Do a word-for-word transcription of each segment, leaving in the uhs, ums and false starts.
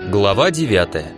Глава девятая.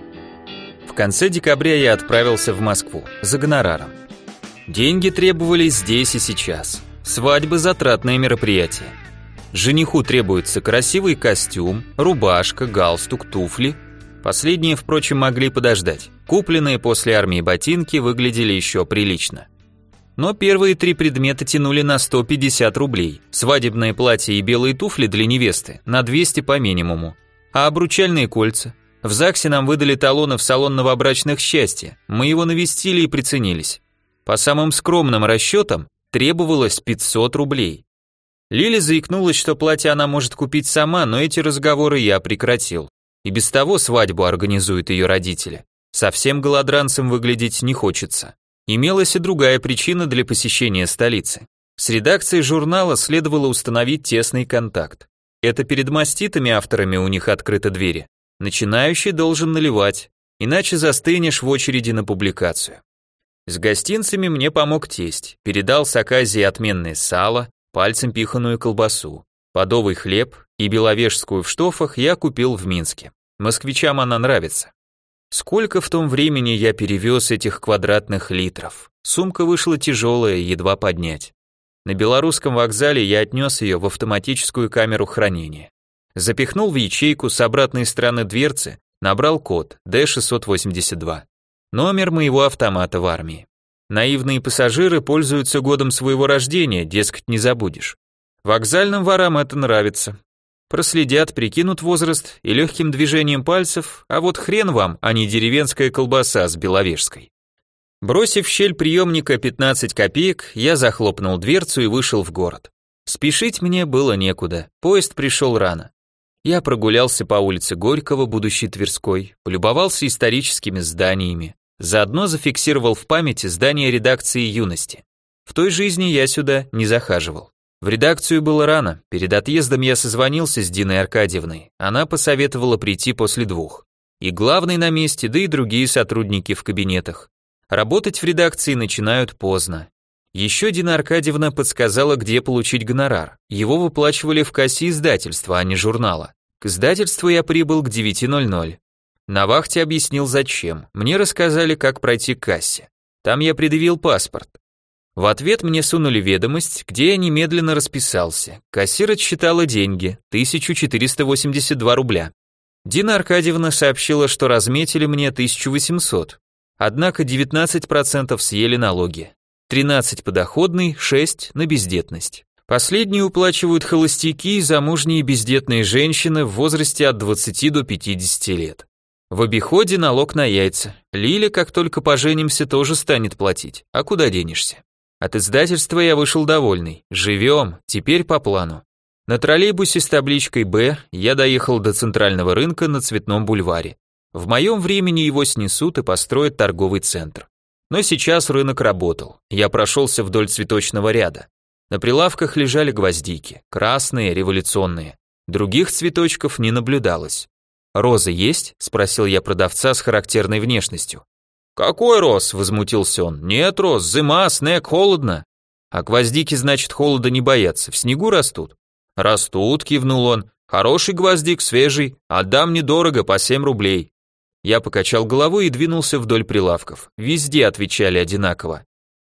В конце декабря я отправился в Москву за гонораром. Деньги требовались здесь и сейчас. Свадьба – затратное мероприятие. Жениху требуется красивый костюм, рубашка, галстук, туфли. Последние, впрочем, могли подождать. Купленные после армии ботинки выглядели еще прилично. Но первые три предмета тянули на сто пятьдесят рублей. Свадебное платье и белые туфли для невесты на двести по минимуму. А обручальные кольца? В ЗАГСе нам выдали талоны в салон новобрачных счастья. Мы его навестили и приценились. По самым скромным расчетам требовалось пятьсот рублей. Лиля заикнулась, что платье она может купить сама, но эти разговоры я прекратил. И без того свадьбу организуют ее родители. Совсем голодранцем выглядеть не хочется. Имелась и другая причина для посещения столицы. С редакцией журнала следовало установить тесный контакт. Это перед маститыми авторами у них открыты двери. Начинающий должен наливать, иначе застынешь в очереди на публикацию. С гостинцами мне помог тесть, передал с оказии отменное сало, пальцем пиханую колбасу, подовый хлеб и беловежскую в штофах я купил в Минске. Москвичам она нравится. Сколько в том времени я перевез этих квадратных литров. Сумка вышла тяжелая, едва поднять. На Белорусском вокзале я отнес ее в автоматическую камеру хранения. Запихнул в ячейку с обратной стороны дверцы, набрал код дэ шестьсот восемьдесят два. Номер моего автомата в армии. Наивные пассажиры пользуются годом своего рождения, дескать, не забудешь. Вокзальным ворам это нравится. Проследят, прикинут возраст и легким движением пальцев, а вот хрен вам, а не деревенская колбаса с беловежской. Бросив в щель приемника пятнадцать копеек, я захлопнул дверцу и вышел в город. Спешить мне было некуда, поезд пришел рано. Я прогулялся по улице Горького, будущей Тверской, полюбовался историческими зданиями, заодно зафиксировал в памяти здание редакции «Юности». В той жизни я сюда не захаживал. В редакцию было рано, перед отъездом я созвонился с Диной Аркадьевной, она посоветовала прийти после двух. И главный на месте, да и другие сотрудники в кабинетах. Работать в редакции начинают поздно. Еще Дина Аркадьевна подсказала, где получить гонорар. Его выплачивали в кассе издательства, а не журнала. К издательству я прибыл к девяти ноль-ноль. На вахте объяснил зачем. Мне рассказали, как пройти к кассе. Там я предъявил паспорт. В ответ мне сунули ведомость, где я немедленно расписался. Кассир отсчитала деньги, тысяча четыреста восемьдесят два рубля. Дина Аркадьевна сообщила, что разметили мне тысячу восемьсот. Однако девятнадцать процентов съели налоги. тринадцать подоходный, шесть на бездетность. Последние уплачивают холостяки и замужние бездетные женщины в возрасте от двадцати до пятидесяти лет. В обиходе налог на яйца. Лиля, как только поженимся, тоже станет платить. А куда денешься? От издательства я вышел довольный. Живем, теперь по плану. На троллейбусе с табличкой «Б» я доехал до центрального рынка на Цветном бульваре. В моем времени его снесут и построят торговый центр. Но сейчас рынок работал. Я прошелся вдоль цветочного ряда. На прилавках лежали гвоздики, красные, революционные. Других цветочков не наблюдалось. «Розы есть?» – спросил я продавца с характерной внешностью. «Какой роз?» – возмутился он. «Нет роз, зима, снег, холодно». «А гвоздики, значит, холода не боятся, в снегу растут?» «Растут», – кивнул он. «Хороший гвоздик, свежий, отдам недорого, по семь рублей». Я покачал головой и двинулся вдоль прилавков. Везде отвечали одинаково.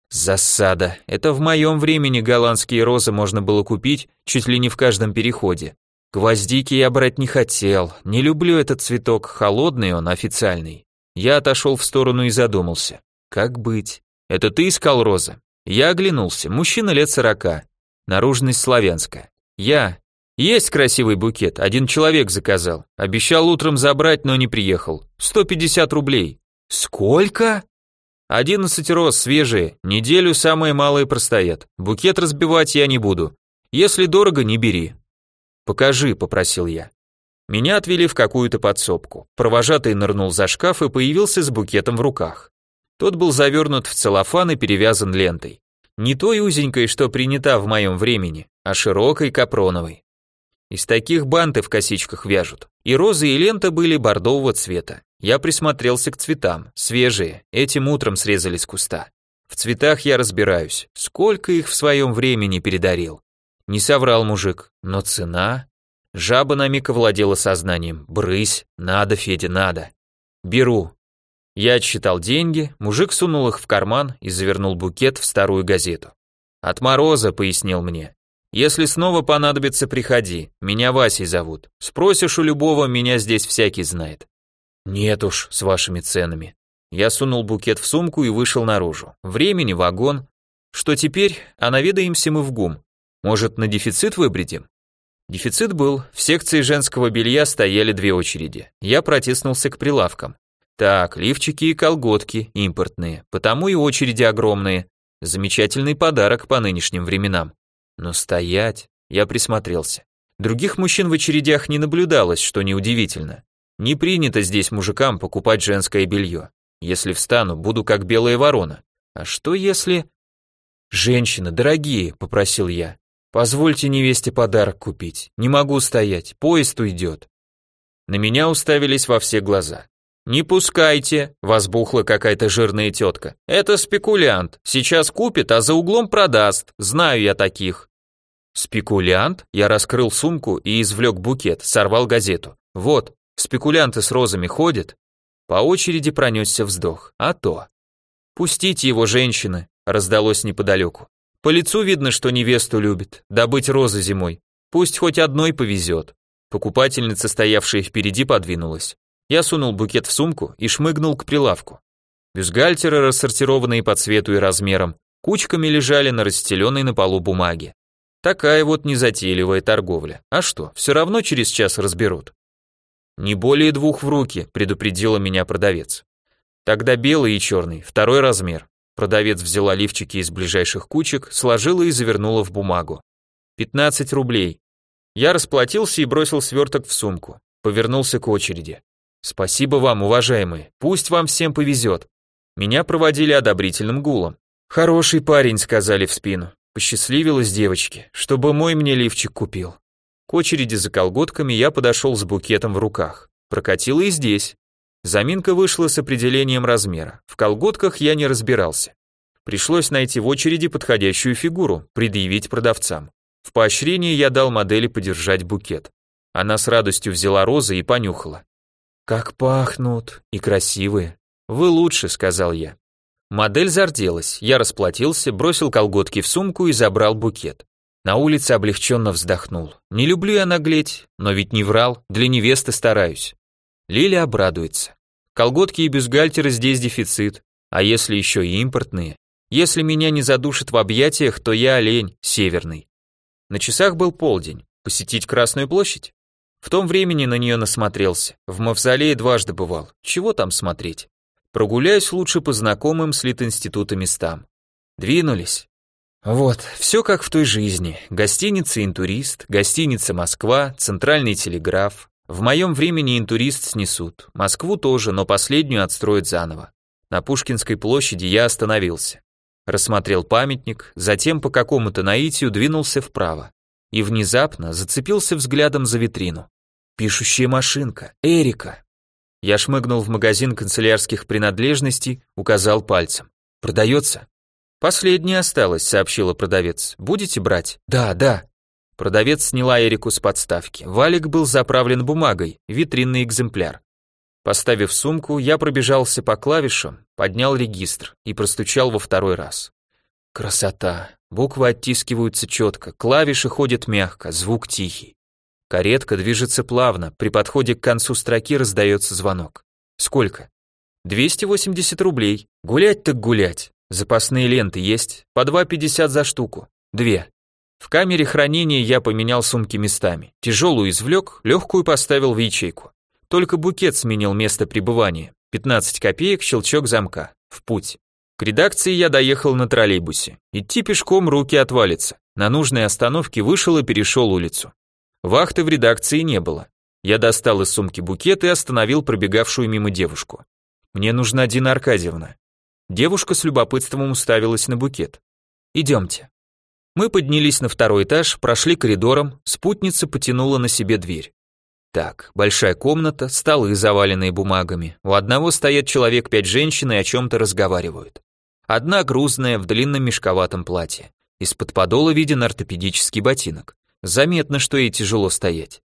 Засада. Это в моем времени голландские розы можно было купить чуть ли не в каждом переходе. Гвоздики я брать не хотел. Не люблю этот цветок, холодный он, официальный. Я отошел в сторону и задумался. Как быть? Это ты искал розы? Я оглянулся. Мужчина лет сорока. Наружность славянская. Я. Есть красивый букет, один человек заказал. Обещал утром забрать, но не приехал. сто пятьдесят рублей. Сколько? одиннадцать роз свежие, неделю самые малые простоят. Букет разбивать я не буду. Если дорого, не бери. Покажи, попросил я. Меня отвели в какую-то подсобку. Провожатый нырнул за шкаф и появился с букетом в руках. Тот был завернут в целлофан и перевязан лентой. Не той узенькой, что принята в моем времени, а широкой капроновой. Из таких банты в косичках вяжут. И розы, и лента были бордового цвета. Я присмотрелся к цветам, свежие, этим утром срезали с куста. В цветах я разбираюсь, сколько их в своем времени передарил. Не соврал мужик, но цена... Жаба на миг овладела сознанием. Брысь, надо, Федя, надо. Беру. Я отсчитал деньги, мужик сунул их в карман и завернул букет в старую газету. От Мороза, пояснил мне. Если снова понадобится, приходи. Меня Васей зовут. Спросишь у любого, меня здесь всякий знает. Нет уж, с вашими ценами. Я сунул букет в сумку и вышел наружу. Времени вагон. Что теперь? А наведаемся мы в ГУМ. Может, на дефицит выбредим? Дефицит был. В секции женского белья стояли две очереди. Я протиснулся к прилавкам. Так, лифчики и колготки импортные, потому и очереди огромные. Замечательный подарок по нынешним временам. Но стоять, я присмотрелся. Других мужчин в очередях не наблюдалось, что неудивительно. Не принято здесь мужикам покупать женское белье. Если встану, буду как белая ворона. А что если... «Женщины, дорогие», — попросил я, — «позвольте невесте подарок купить. Не могу стоять, поезд уйдет». На меня уставились во все глаза. «Не пускайте», — возбухла какая-то жирная тетка. «Это спекулянт. Сейчас купит, а за углом продаст. Знаю я таких». «Спекулянт?» Я раскрыл сумку и извлек букет, сорвал газету. «Вот, спекулянты с розами ходят». По очереди пронесся вздох. А то. «Пустите его, женщины», — раздалось неподалеку. «По лицу видно, что невесту любит. Добыть розы зимой. Пусть хоть одной повезет». Покупательница, стоявшая впереди, подвинулась. Я сунул букет в сумку и шмыгнул к прилавку. Бюстгальтеры, рассортированные по цвету и размерам, кучками лежали на расстеленной на полу бумаге. Такая вот незатейливая торговля. А что, все равно через час разберут. «Не более двух в руки», — предупредила меня продавец. «Тогда белый и черный, второй размер». Продавец взяла лифчики из ближайших кучек, сложила и завернула в бумагу. «пятнадцать рублей». Я расплатился и бросил сверток в сумку. Повернулся к очереди. «Спасибо вам, уважаемые, пусть вам всем повезет». Меня проводили одобрительным гулом. «Хороший парень», — сказали в спину. Посчастливилась девочке, чтобы мой мне лифчик купил. К очереди за колготками я подошел с букетом в руках. Прокатило и здесь. Заминка вышла с определением размера. В колготках я не разбирался. Пришлось найти в очереди подходящую фигуру, предъявить продавцам. В поощрение я дал модели подержать букет. Она с радостью взяла розы и понюхала. «Как пахнут! И красивые!» «Вы лучше», — сказал я. Модель зарделась, я расплатился, бросил колготки в сумку и забрал букет. На улице облегченно вздохнул. Не люблю я наглеть, но ведь не врал, для невесты стараюсь. Лиля обрадуется. Колготки и бюстгальтеры здесь дефицит, а если еще и импортные? Если меня не задушат в объятиях, то я олень, северный. На часах был полдень. Посетить Красную площадь? В том времени на нее насмотрелся. В мавзолее дважды бывал. Чего там смотреть? Прогуляюсь лучше по знакомым с Литинститута местам. Двинулись. Вот, все как в той жизни. Гостиница «Интурист», гостиница «Москва», центральный телеграф. В моем времени «Интурист» снесут. Москву тоже, но последнюю отстроят заново. На Пушкинской площади я остановился. Рассмотрел памятник, затем по какому-то наитию двинулся вправо. И внезапно зацепился взглядом за витрину. Пишущая машинка, Эрика. Я шмыгнул в магазин канцелярских принадлежностей, указал пальцем. Продается? Последняя осталась, сообщила продавец. Будете брать? Да, да. Продавец сняла Эрику с подставки. Валик был заправлен бумагой, витринный экземпляр. Поставив сумку, я пробежался по клавишам, поднял регистр и простучал во второй раз. Красота. Буквы оттискиваются четко, клавиши ходят мягко, звук тихий. Каретка движется плавно, при подходе к концу строки раздается звонок. Сколько? двести восемьдесят рублей. Гулять так гулять. Запасные ленты есть, по два пятьдесят за штуку. Две. В камере хранения я поменял сумки местами. Тяжелую извлек, легкую поставил в ячейку. Только букет сменил место пребывания. пятнадцать копеек, щелчок замка. В путь. К редакции я доехал на троллейбусе. Идти пешком руки отвалятся. На нужной остановке вышел и перешел улицу. Вахты в редакции не было. Я достал из сумки букет и остановил пробегавшую мимо девушку. «Мне нужна Дина Аркадьевна». Девушка с любопытством уставилась на букет. «Идемте». Мы поднялись на второй этаж, прошли коридором, спутница потянула на себе дверь. Так, большая комната, столы, заваленные бумагами. У одного стоят человек пять женщин и о чем-то разговаривают. Одна грузная, в длинном мешковатом платье. Из-под подола виден ортопедический ботинок. Заметно, что ей тяжело стоять.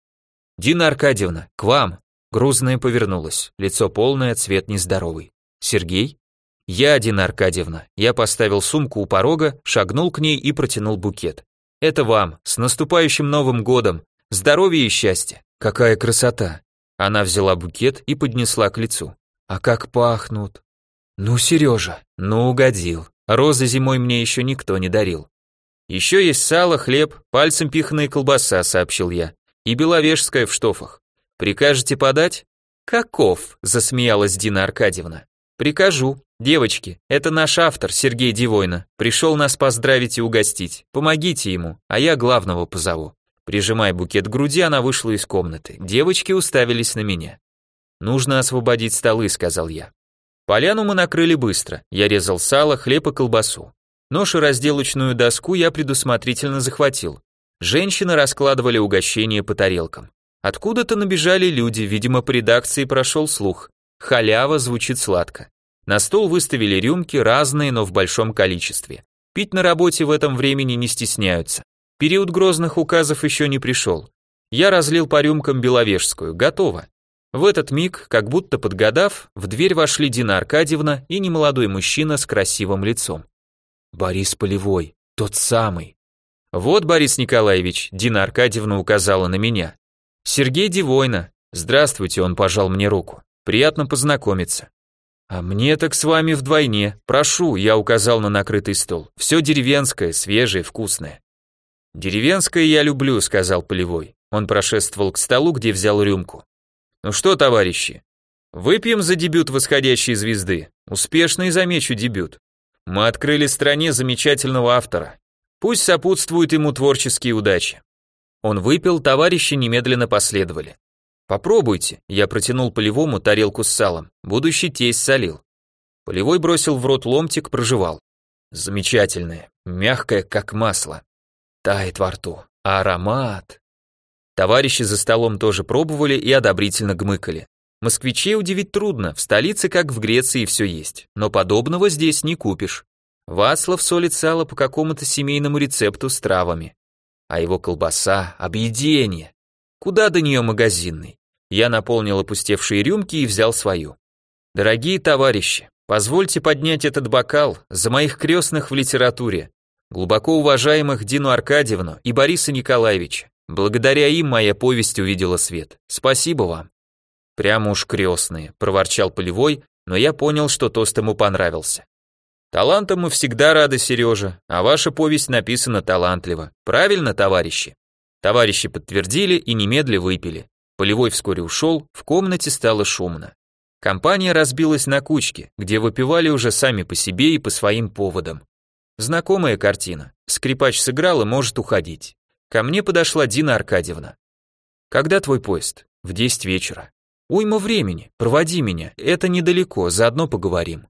«Дина Аркадьевна, к вам!» Грузная повернулась, лицо полное, цвет нездоровый. «Сергей?» «Я, Дина Аркадьевна». Я поставил сумку у порога, шагнул к ней и протянул букет. «Это вам, с наступающим Новым годом! Здоровья и счастья!» «Какая красота!» Она взяла букет и поднесла к лицу. «А как пахнут!» «Ну, Сережа, ну угодил. Розы зимой мне еще никто не дарил». «Еще есть сало, хлеб, пальцем пиханая колбаса», — сообщил я. «И беловежская в штофах. Прикажете подать?» «Каков?» — засмеялась Дина Аркадьевна. «Прикажу. Девочки, это наш автор, Сергей Девойна. Пришел нас поздравить и угостить. Помогите ему, а я главного позову». Прижимая букет к груди, она вышла из комнаты. Девочки уставились на меня. «Нужно освободить столы», — сказал я. Поляну мы накрыли быстро. Я резал сало, хлеб и колбасу. Нож и разделочную доску я предусмотрительно захватил. Женщины раскладывали угощения по тарелкам. Откуда-то набежали люди, видимо, по редакции прошел слух. Халява звучит сладко. На стол выставили рюмки, разные, но в большом количестве. Пить на работе в этом времени не стесняются. Период грозных указов еще не пришел. Я разлил по рюмкам беловежскую, готово. В этот миг, как будто подгадав, в дверь вошли Дина Аркадьевна и немолодой мужчина с красивым лицом. «Борис Полевой, тот самый». «Вот, Борис Николаевич», Дина Аркадьевна указала на меня. «Сергей Девойна. Здравствуйте», он пожал мне руку. «Приятно познакомиться». «А мне так с вами вдвойне. Прошу», я указал на накрытый стол. «Все деревенское, свежее, вкусное». «Деревенское я люблю», сказал Полевой. Он прошествовал к столу, где взял рюмку. «Ну что, товарищи, выпьем за дебют восходящей звезды. Успешный, замечу, дебют. Мы открыли стране замечательного автора. Пусть сопутствуют ему творческие удачи». Он выпил, товарищи немедленно последовали. «Попробуйте», я протянул Полевому тарелку с салом. Будущий тесть солил. Полевой бросил в рот ломтик, прожевал. Замечательное, мягкое, как масло. Тает во рту. Аромат. Товарищи за столом тоже пробовали и одобрительно гмыкали. Москвичей удивить трудно, в столице, как в Греции, все есть, но подобного здесь не купишь. Вацлав солит сало по какому-то семейному рецепту с травами. А его колбаса — объедение. Куда до нее магазинный? Я наполнил опустевшие рюмки и взял свою. Дорогие товарищи, позвольте поднять этот бокал за моих крестных в литературе, глубоко уважаемых Дину Аркадьевну и Бориса Николаевича. Благодаря им моя повесть увидела свет. Спасибо вам. Прямо уж крестные, проворчал Полевой, но я понял, что тост ему понравился. Талантом мы всегда рады, Сережа, а ваша повесть написана талантливо. Правильно, товарищи? Товарищи подтвердили и немедля выпили. Полевой вскоре ушел, в комнате стало шумно. Компания разбилась на кучки, где выпивали уже сами по себе и по своим поводам. Знакомая картина. Скрипач сыграл и может уходить. Ко мне подошла Дина Аркадьевна. «Когда твой поезд?» «В десять вечера». «Уйма времени, проводи меня, это недалеко, заодно поговорим».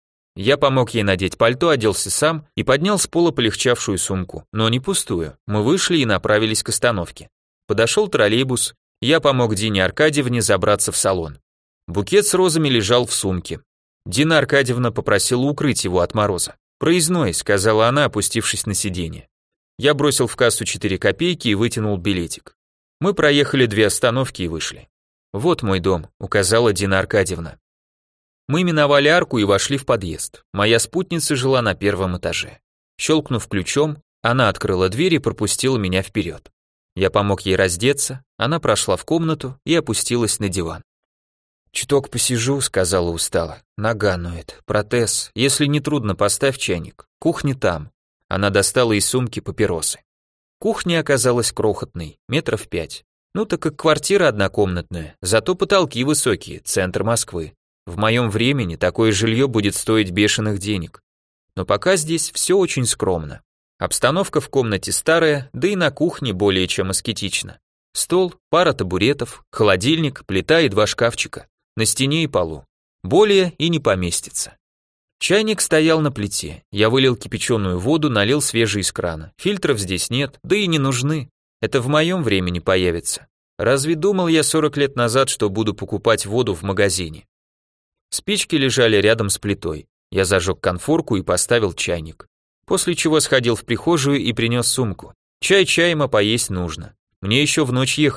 Я помог ей надеть пальто, оделся сам и поднял с пола полегчавшую сумку, но не пустую. Мы вышли и направились к остановке. Подошел троллейбус, я помог Дине Аркадьевне забраться в салон. Букет с розами лежал в сумке. Дина Аркадьевна попросила укрыть его от мороза. «Проездной», — сказала она, опустившись на сиденье. Я бросил в кассу четыре копейки и вытянул билетик. Мы проехали две остановки и вышли. «Вот мой дом», — указала Дина Аркадьевна. Мы миновали арку и вошли в подъезд. Моя спутница жила на первом этаже. Щелкнув ключом, она открыла дверь и пропустила меня вперед. Я помог ей раздеться, она прошла в комнату и опустилась на диван. «Чуток посижу», — сказала устало. «Нога ноет, протез. Если не трудно, поставь чайник. Кухня там». Она достала из сумки папиросы. Кухня оказалась крохотной, метров пять. Ну так как квартира однокомнатная, зато потолки высокие, центр Москвы. В моем времени такое жилье будет стоить бешеных денег. Но пока здесь все очень скромно. Обстановка в комнате старая, да и на кухне более чем аскетично. Стол, пара табуретов, холодильник, плита и два шкафчика. На стене и полу. Более и не поместится. Чайник стоял на плите. Я вылил кипяченую воду, налил свежий из крана. Фильтров здесь нет, да и не нужны. Это в моем времени появится. Разве думал я сорок лет назад, что буду покупать воду в магазине? Спички лежали рядом с плитой. Я зажег конфорку и поставил чайник. После чего сходил в прихожую и принес сумку. Чай чаем, а поесть нужно. Мне еще в ночь ехать.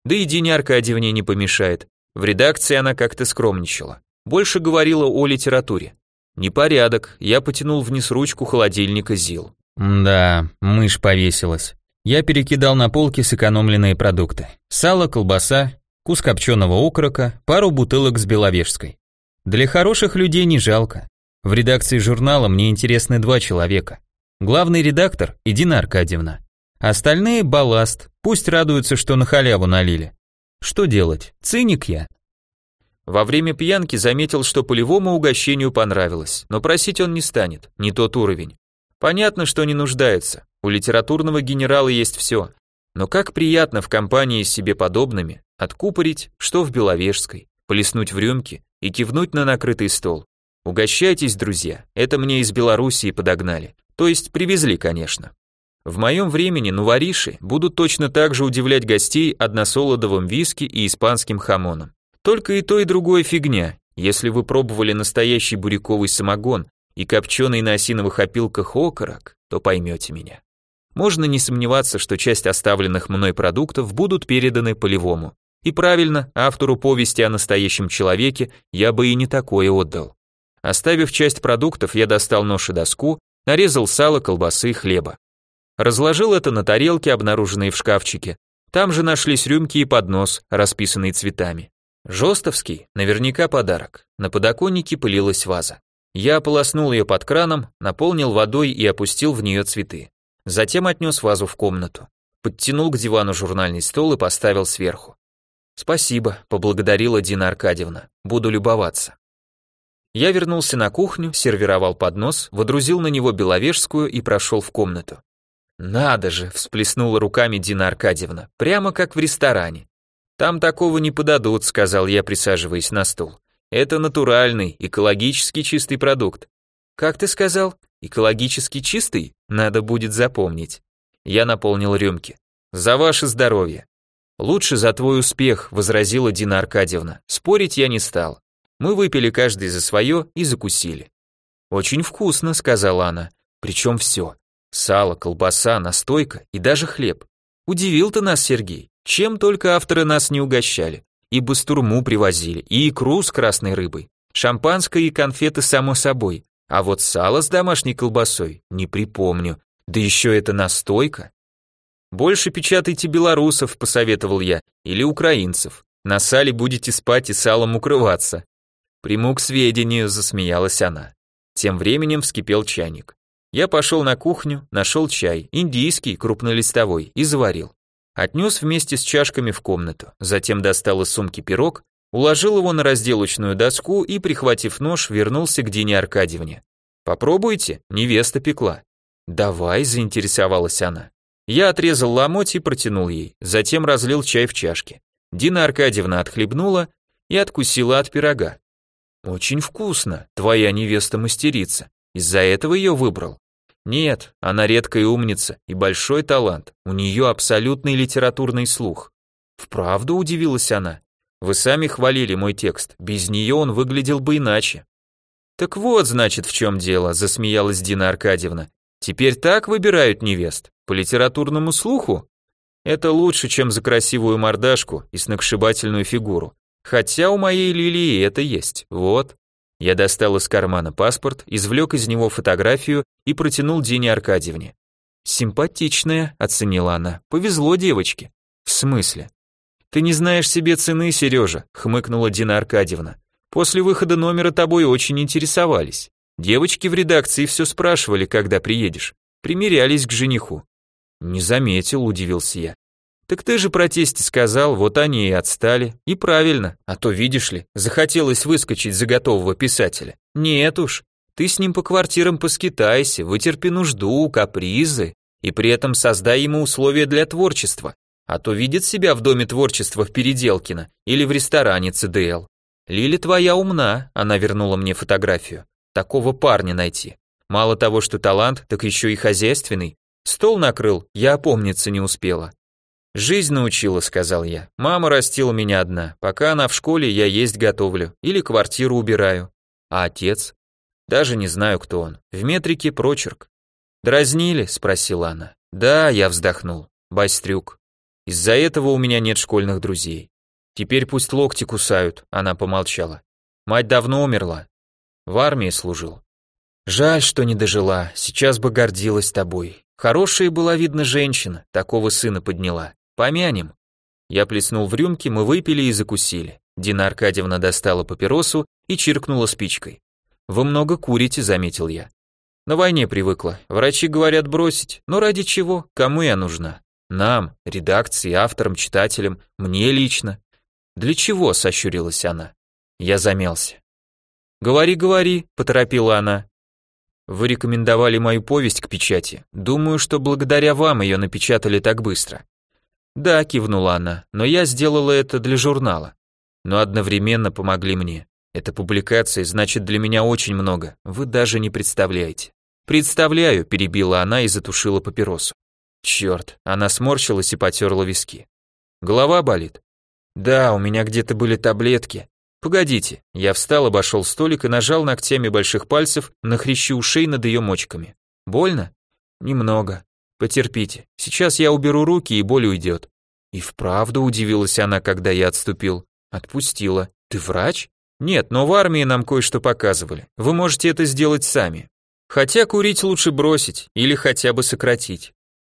Да и Дине Аркадьевне не помешает. В редакции она как-то скромничала. Больше говорила о литературе. Непорядок, я потянул вниз ручку холодильника ЗИЛ. Да, мышь повесилась. Я перекидал на полки сэкономленные продукты. Сало, колбаса, кус копченого окорока, пару бутылок с беловежской. Для хороших людей не жалко. В редакции журнала мне интересны два человека. Главный редактор и Дина Аркадьевна. Остальные балласт, пусть радуются, что на халяву налили. Что делать? Циник я. Во время пьянки заметил, что Полевому угощению понравилось, но просить он не станет, не тот уровень. Понятно, что не нуждается, у литературного генерала есть все, но как приятно в компании с себе подобными откупорить, что в Беловежской, плеснуть в рюмки и кивнуть на накрытый стол. Угощайтесь, друзья, это мне из Белоруссии подогнали, то есть привезли, конечно. В моем времени нувориши будут точно так же удивлять гостей односолодовым виски и испанским хамоном. Только и то, и другое фигня. Если вы пробовали настоящий буряковый самогон и копченый на осиновых опилках окорок, то поймете меня. Можно не сомневаться, что часть оставленных мной продуктов будут переданы Полевому. И правильно, автору повести о настоящем человеке я бы и не такое отдал. Оставив часть продуктов, я достал нож и доску, нарезал сало, колбасы и хлеба. Разложил это на тарелки, обнаруженные в шкафчике. Там же нашлись рюмки и поднос, расписанный цветами. Жостовский, наверняка подарок. На подоконнике пылилась ваза. Я ополоснул ее под краном, наполнил водой и опустил в нее цветы. Затем отнес вазу в комнату. Подтянул к дивану журнальный стол и поставил сверху. «Спасибо», — поблагодарила Дина Аркадьевна. «Буду любоваться». Я вернулся на кухню, сервировал поднос, водрузил на него беловежскую и прошел в комнату. «Надо же», — всплеснула руками Дина Аркадьевна, «прямо как в ресторане». «Там такого не подадут», — сказал я, присаживаясь на стул. «Это натуральный, экологически чистый продукт». «Как ты сказал? Экологически чистый? Надо будет запомнить». Я наполнил рюмки. «За ваше здоровье». «Лучше за твой успех», — возразила Дина Аркадьевна. Спорить я не стал. Мы выпили каждый за свое и закусили. «Очень вкусно», — сказала она. «Причем все. Сало, колбаса, настойка и даже хлеб. Удивил ты нас, Сергей. Чем только авторы нас не угощали. И бастурму привозили, и икру с красной рыбой, шампанское и конфеты само собой. А вот сало с домашней колбасой не припомню. Да еще это настойка. Больше печатайте белорусов, посоветовал я, или украинцев. На сале будете спать и салом укрываться. Приму к сведению, засмеялась она. Тем временем вскипел чайник. Я пошел на кухню, нашел чай, индийский, крупнолистовой, и заварил. Отнес вместе с чашками в комнату, затем достал из сумки пирог, уложил его на разделочную доску и, прихватив нож, вернулся к Дине Аркадьевне. «Попробуйте, невеста пекла». «Давай», — заинтересовалась она. Я отрезал ломоть и протянул ей, затем разлил чай в чашке. Дина Аркадьевна отхлебнула и откусила от пирога. «Очень вкусно, твоя невеста мастерица, из-за этого ее выбрал». Нет, она редкая умница и большой талант, у нее абсолютный литературный слух. Вправду удивилась она. Вы сами хвалили мой текст, без нее он выглядел бы иначе. Так вот, значит, в чем дело, засмеялась Дина Аркадьевна. Теперь так выбирают невест, по литературному слуху? Это лучше, чем за красивую мордашку и сногсшибательную фигуру. Хотя у моей Лилии это есть, вот. Я достал из кармана паспорт, извлек из него фотографию и протянул Дине Аркадьевне. «Симпатичная», — оценила она, — «повезло девочке». «В смысле?» «Ты не знаешь себе цены, Сережа», — хмыкнула Дина Аркадьевна. «После выхода номера тобой очень интересовались. Девочки в редакции все спрашивали, когда приедешь. Примерялись к жениху». «Не заметил», — удивился я. «Так ты же про тесте сказал, вот они и отстали. И правильно, а то, видишь ли, захотелось выскочить за готового писателя. Нет уж, ты с ним по квартирам поскитайся, вытерпи нужду, капризы, и при этом создай ему условия для творчества. А то видит себя в доме творчества в Переделкино или в ресторане ЦДЛ. Лиля твоя умна», — она вернула мне фотографию. «Такого парня найти. Мало того, что талант, так еще и хозяйственный. Стол накрыл, я опомниться не успела». «Жизнь научила», — сказал я. «Мама растила меня одна. Пока она в школе, я есть готовлю. Или квартиру убираю. А отец? Даже не знаю, кто он. В метрике прочерк». «Дразнили?» — спросила она. «Да», — я вздохнул. «Бастрюк». Из-за этого у меня нет школьных друзей. Теперь пусть локти кусают, она помолчала. Мать давно умерла. В армии служил. Жаль, что не дожила, сейчас бы гордилась тобой. Хорошая была, видно, женщина, такого сына подняла. Помянем. Я плеснул в рюмки, мы выпили и закусили. Дина Аркадьевна достала папиросу и чиркнула спичкой. Вы много курите, заметил я. На войне привыкла. Врачи говорят бросить. Но ради чего? Кому я нужна? Нам, редакции, авторам, читателям, мне лично. Для чего, сощурилась она. Я замялся. Говори, говори, поторопила она. Вы рекомендовали мою повесть к печати. Думаю, что благодаря вам ее напечатали так быстро. Да, кивнула она, но я сделала это для журнала. Но одновременно помогли мне. Эта публикация значит для меня очень много, вы даже не представляете. Представляю, перебила она и затушила папиросу. Черт, она сморщилась и потерла виски. Голова болит? Да, у меня где-то были таблетки. Погодите, я встал, обошел столик и нажал ногтями больших пальцев на хрящи ушей над ее мочками. Больно? Немного. Потерпите, сейчас я уберу руки и боль уйдет. И вправду удивилась она, когда я отступил. Отпустила. Ты врач? Нет, но в армии нам кое-что показывали. Вы можете это сделать сами. Хотя курить лучше бросить или хотя бы сократить.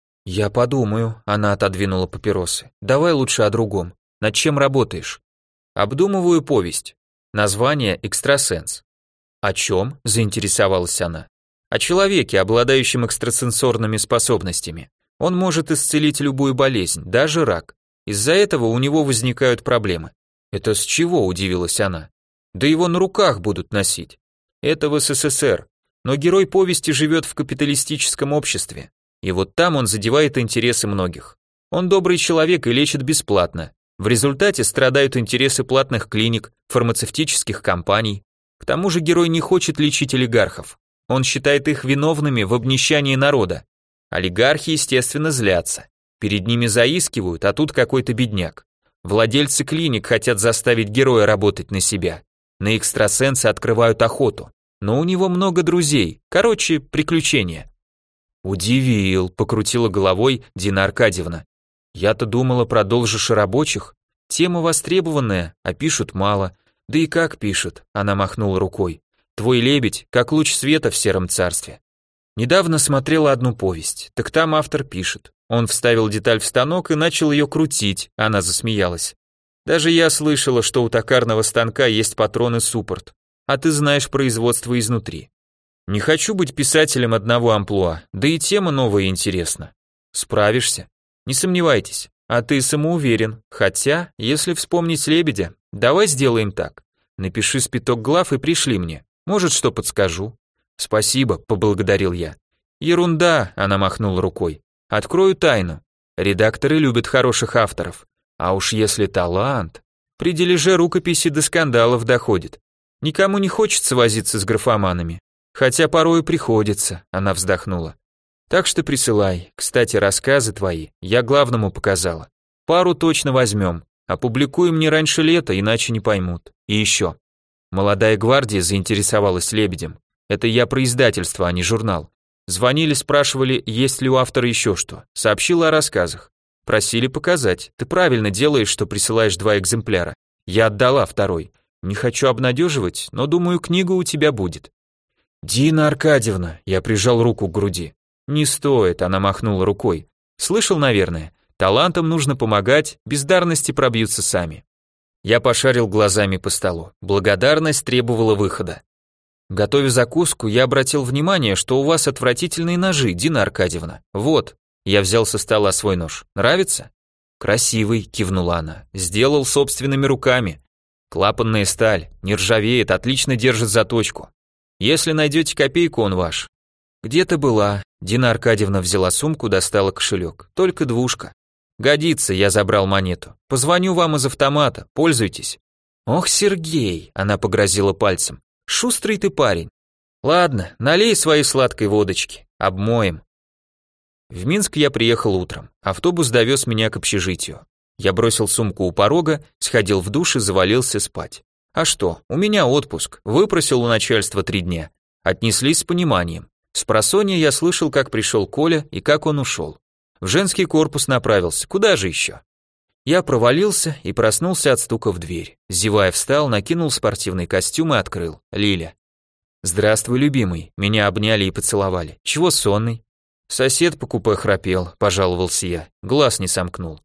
Я подумаю, она отодвинула папиросы. Давай лучше о другом. Над чем работаешь? Обдумываю повесть. Название «Экстрасенс». О чем? Заинтересовалась она. О человеке, обладающем экстрасенсорными способностями. Он может исцелить любую болезнь, даже рак. Из-за этого у него возникают проблемы. Это с чего, удивилась она. Да его на руках будут носить. Это в СССР. Но герой повести живет в капиталистическом обществе. И вот там он задевает интересы многих. Он добрый человек и лечит бесплатно. В результате страдают интересы платных клиник, фармацевтических компаний. К тому же герой не хочет лечить олигархов. Он считает их виновными в обнищании народа. Олигархи, естественно, злятся. Перед ними заискивают, а тут какой-то бедняк. Владельцы клиник хотят заставить героя работать на себя. На экстрасенса открывают охоту. Но у него много друзей. Короче, приключения. Удивил, покрутила головой Дина Аркадьевна. Я-то думала, продолжишь о рабочих. Тема востребованная, а пишут мало. Да и как пишут, она махнула рукой. Твой лебедь, как луч света в сером царстве. Недавно смотрела одну повесть, так там автор пишет. Он вставил деталь в станок и начал ее крутить, она засмеялась. Даже я слышала, что у токарного станка есть патроны-суппорт, а ты знаешь производство изнутри. Не хочу быть писателем одного амплуа, да и тема новая и интересна. Справишься? Не сомневайтесь, а ты самоуверен, хотя, если вспомнить лебедя, давай сделаем так. Напиши спиток глав и пришли мне, может, что подскажу. Спасибо, поблагодарил я. Ерунда, она махнула рукой. Открою тайну. Редакторы любят хороших авторов, а уж если талант, при дележе рукописи до скандалов доходит. Никому не хочется возиться с графоманами, хотя порой приходится, она вздохнула. Так что присылай. Кстати, рассказы твои я главному показала. Пару точно возьмем. Опубликуем не раньше лета, иначе не поймут. И еще. Молодая гвардия заинтересовалась лебедем. Это я про издательство, а не журнал. Звонили, спрашивали, есть ли у автора еще что. Сообщила о рассказах. Просили показать. Ты правильно делаешь, что присылаешь два экземпляра. Я отдала второй. Не хочу обнадеживать, но думаю, книга у тебя будет. Дина Аркадьевна, я прижал руку к груди. Не стоит, она махнула рукой. Слышал, наверное, талантам нужно помогать, бездарности пробьются сами. Я пошарил глазами по столу. Благодарность требовала выхода. Готовя закуску, я обратил внимание, что у вас отвратительные ножи, Дина Аркадьевна. Вот, я взял со стола свой нож. Нравится? Красивый, кивнула она. Сделал собственными руками. Клапанная сталь, не ржавеет, отлично держит заточку. Если найдете копейку, он ваш. Где-то была. Дина Аркадьевна взяла сумку, достала кошелек. Только двушка. Годится, я забрал монету. Позвоню вам из автомата, пользуйтесь. Ох, Сергей, она погрозила пальцем. Шустрый ты парень. Ладно, налей своей сладкой водочки, обмоем. В Минск я приехал утром. Автобус довез меня к общежитию. Я бросил сумку у порога, сходил в душ и завалился спать. А что, у меня отпуск, выпросил у начальства три дня. Отнеслись с пониманием. Спросонья я слышал, как пришел Коля и как он ушел. В женский корпус направился, куда же еще? Я провалился и проснулся от стука в дверь. Зевая встал, накинул спортивный костюм и открыл. Лиля. «Здравствуй, любимый». Меня обняли и поцеловали. «Чего сонный?» «Сосед по купе храпел», – пожаловался я. Глаз не сомкнул.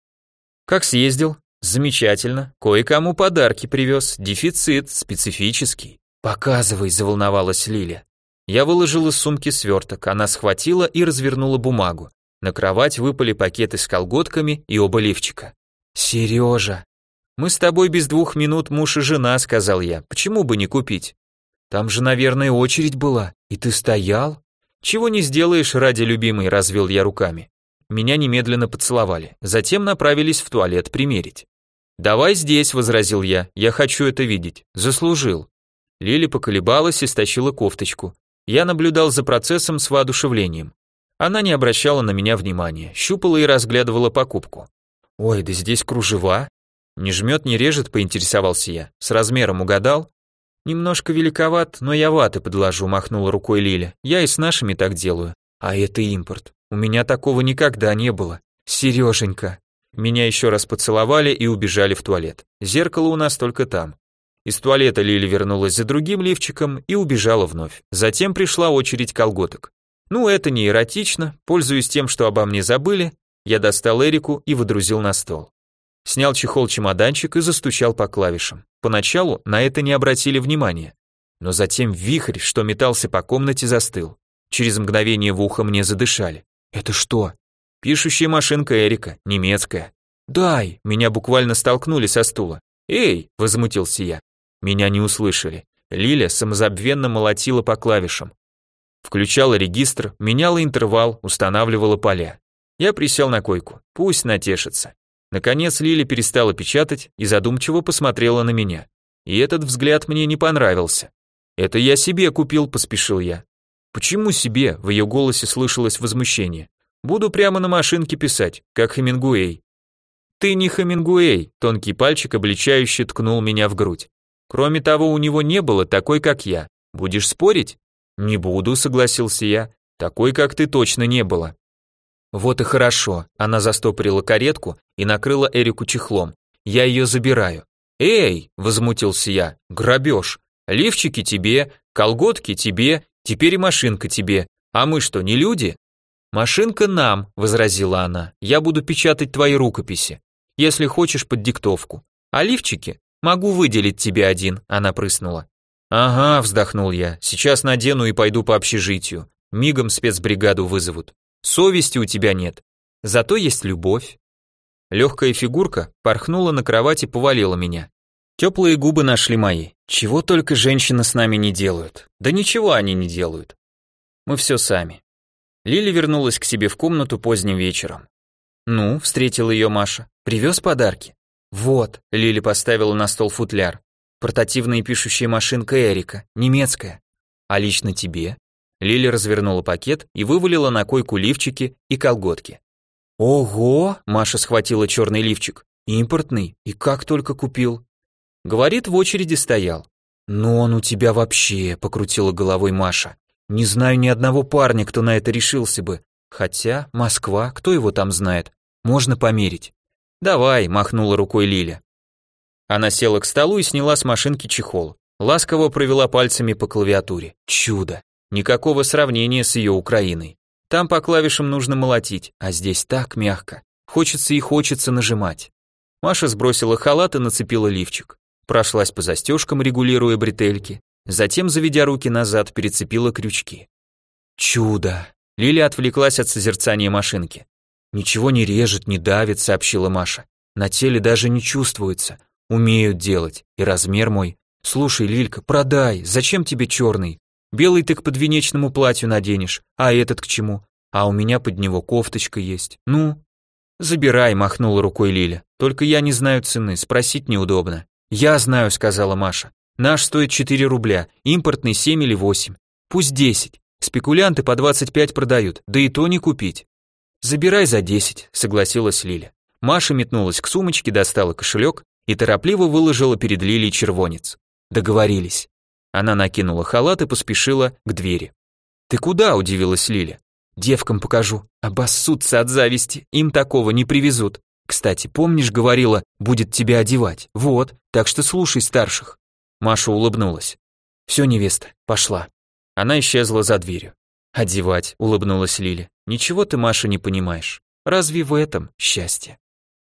«Как съездил?» «Замечательно. Кое-кому подарки привез. Дефицит, специфический». «Показывай», – заволновалась Лиля. Я выложил из сумки сверток. Она схватила и развернула бумагу. На кровать выпали пакеты с колготками и оба лифчика. «Сережа, мы с тобой без двух минут муж и жена», – сказал я. «Почему бы не купить?» «Там же, наверное, очередь была. И ты стоял?» «Чего не сделаешь ради любимой», – развел я руками. Меня немедленно поцеловали. Затем направились в туалет примерить. «Давай здесь», – возразил я. «Я хочу это видеть. Заслужил». Лили поколебалась и стащила кофточку. Я наблюдал за процессом с воодушевлением. Она не обращала на меня внимания, щупала и разглядывала покупку. «Ой, да здесь кружева». «Не жмет, не режет», – поинтересовался я. «С размером угадал?» «Немножко великоват, но я ваты подложу», – махнула рукой Лиля. «Я и с нашими так делаю. А это импорт. У меня такого никогда не было. Сереженька». Меня еще раз поцеловали и убежали в туалет. Зеркало у нас только там. Из туалета Лиля вернулась за другим лифчиком и убежала вновь. Затем пришла очередь колготок. Ну, это не эротично, пользуясь тем, что обо мне забыли, я достал Эрику и выдрузил на стол. Снял чехол-чемоданчик и застучал по клавишам. Поначалу на это не обратили внимания, но затем вихрь, что метался по комнате, застыл. Через мгновение в ухо мне задышали. «Это что?» «Пишущая машинка Эрика, немецкая». «Дай!» Меня буквально столкнули со стула. «Эй!» – возмутился я. Меня не услышали. Лиля самозабвенно молотила по клавишам. Включала регистр, меняла интервал, устанавливала поля. Я присел на койку. Пусть натешится. Наконец Лиля перестала печатать и задумчиво посмотрела на меня. И этот взгляд мне не понравился. «Это я себе купил», – поспешил я. «Почему себе?» – в ее голосе слышалось возмущение. «Буду прямо на машинке писать, как Хемингуэй». «Ты не Хемингуэй», – тонкий пальчик обличающе ткнул меня в грудь. «Кроме того, у него не было такой, как я. Будешь спорить?» «Не буду», – согласился я. «Такой, как ты, точно не было». «Вот и хорошо», – она застопорила каретку и накрыла Эрику чехлом. «Я ее забираю». «Эй!» – возмутился я. «Грабеж. Лифчики тебе, колготки тебе, теперь и машинка тебе. А мы что, не люди?» «Машинка нам», – возразила она. «Я буду печатать твои рукописи. Если хочешь, под диктовку. А лифчики? Могу выделить тебе один», – она прыснула. «Ага», – вздохнул я. «Сейчас надену и пойду по общежитию. Мигом спецбригаду вызовут. Совести у тебя нет. Зато есть любовь». Легкая фигурка порхнула на кровать и повалила меня. Теплые губы нашли мои. Чего только женщины с нами не делают. Да ничего они не делают. Мы все сами. Лиля вернулась к себе в комнату поздним вечером. «Ну», — встретила ее Маша, — «привез подарки?» «Вот», — Лиля поставила на стол футляр. «Портативная пишущая машинка Эрика, немецкая». «А лично тебе?» Лиля развернула пакет и вывалила на койку лифчики и колготки. «Ого!» — Маша схватила черный лифчик. «Импортный, и как только купил?» Говорит, в очереди стоял. «Ну он у тебя вообще», — покрутила головой Маша. «Не знаю ни одного парня, кто на это решился бы. Хотя, Москва, кто его там знает? Можно померить». «Давай», — махнула рукой Лиля. Она села к столу и сняла с машинки чехол. Ласково провела пальцами по клавиатуре. Чудо. Никакого сравнения с ее Украиной. Там по клавишам нужно молотить, а здесь так мягко. Хочется и хочется нажимать. Маша сбросила халат и нацепила лифчик. Прошлась по застежкам, регулируя бретельки. Затем, заведя руки назад, перецепила крючки. «Чудо!» Лиля отвлеклась от созерцания машинки. «Ничего не режет, не давит», — сообщила Маша. «На теле даже не чувствуется. Умеют делать. И размер мой. Слушай, Лилька, продай. Зачем тебе черный? Белый ты к подвенечному платью наденешь. А этот к чему? А у меня под него кофточка есть. Ну?» «Забирай», — махнула рукой Лиля. «Только я не знаю цены, спросить неудобно». «Я знаю», — сказала Маша. «Наш стоит четыре рубля, импортный семь или восемь. Пусть десять. Спекулянты по двадцать пять продают, да и то не купить». «Забирай за десять», — согласилась Лиля. Маша метнулась к сумочке, достала кошелек и торопливо выложила перед Лилей червонец. Договорились. Она накинула халат и поспешила к двери. «Ты куда?» – удивилась Лиля. Девкам покажу, обоссутся от зависти, им такого не привезут. Кстати, помнишь, говорила, будет тебя одевать? Вот, так что слушай старших». Маша улыбнулась. «Все, невеста, пошла». Она исчезла за дверью. «Одевать», улыбнулась Лиля. «Ничего ты, Маша, не понимаешь. Разве в этом счастье?»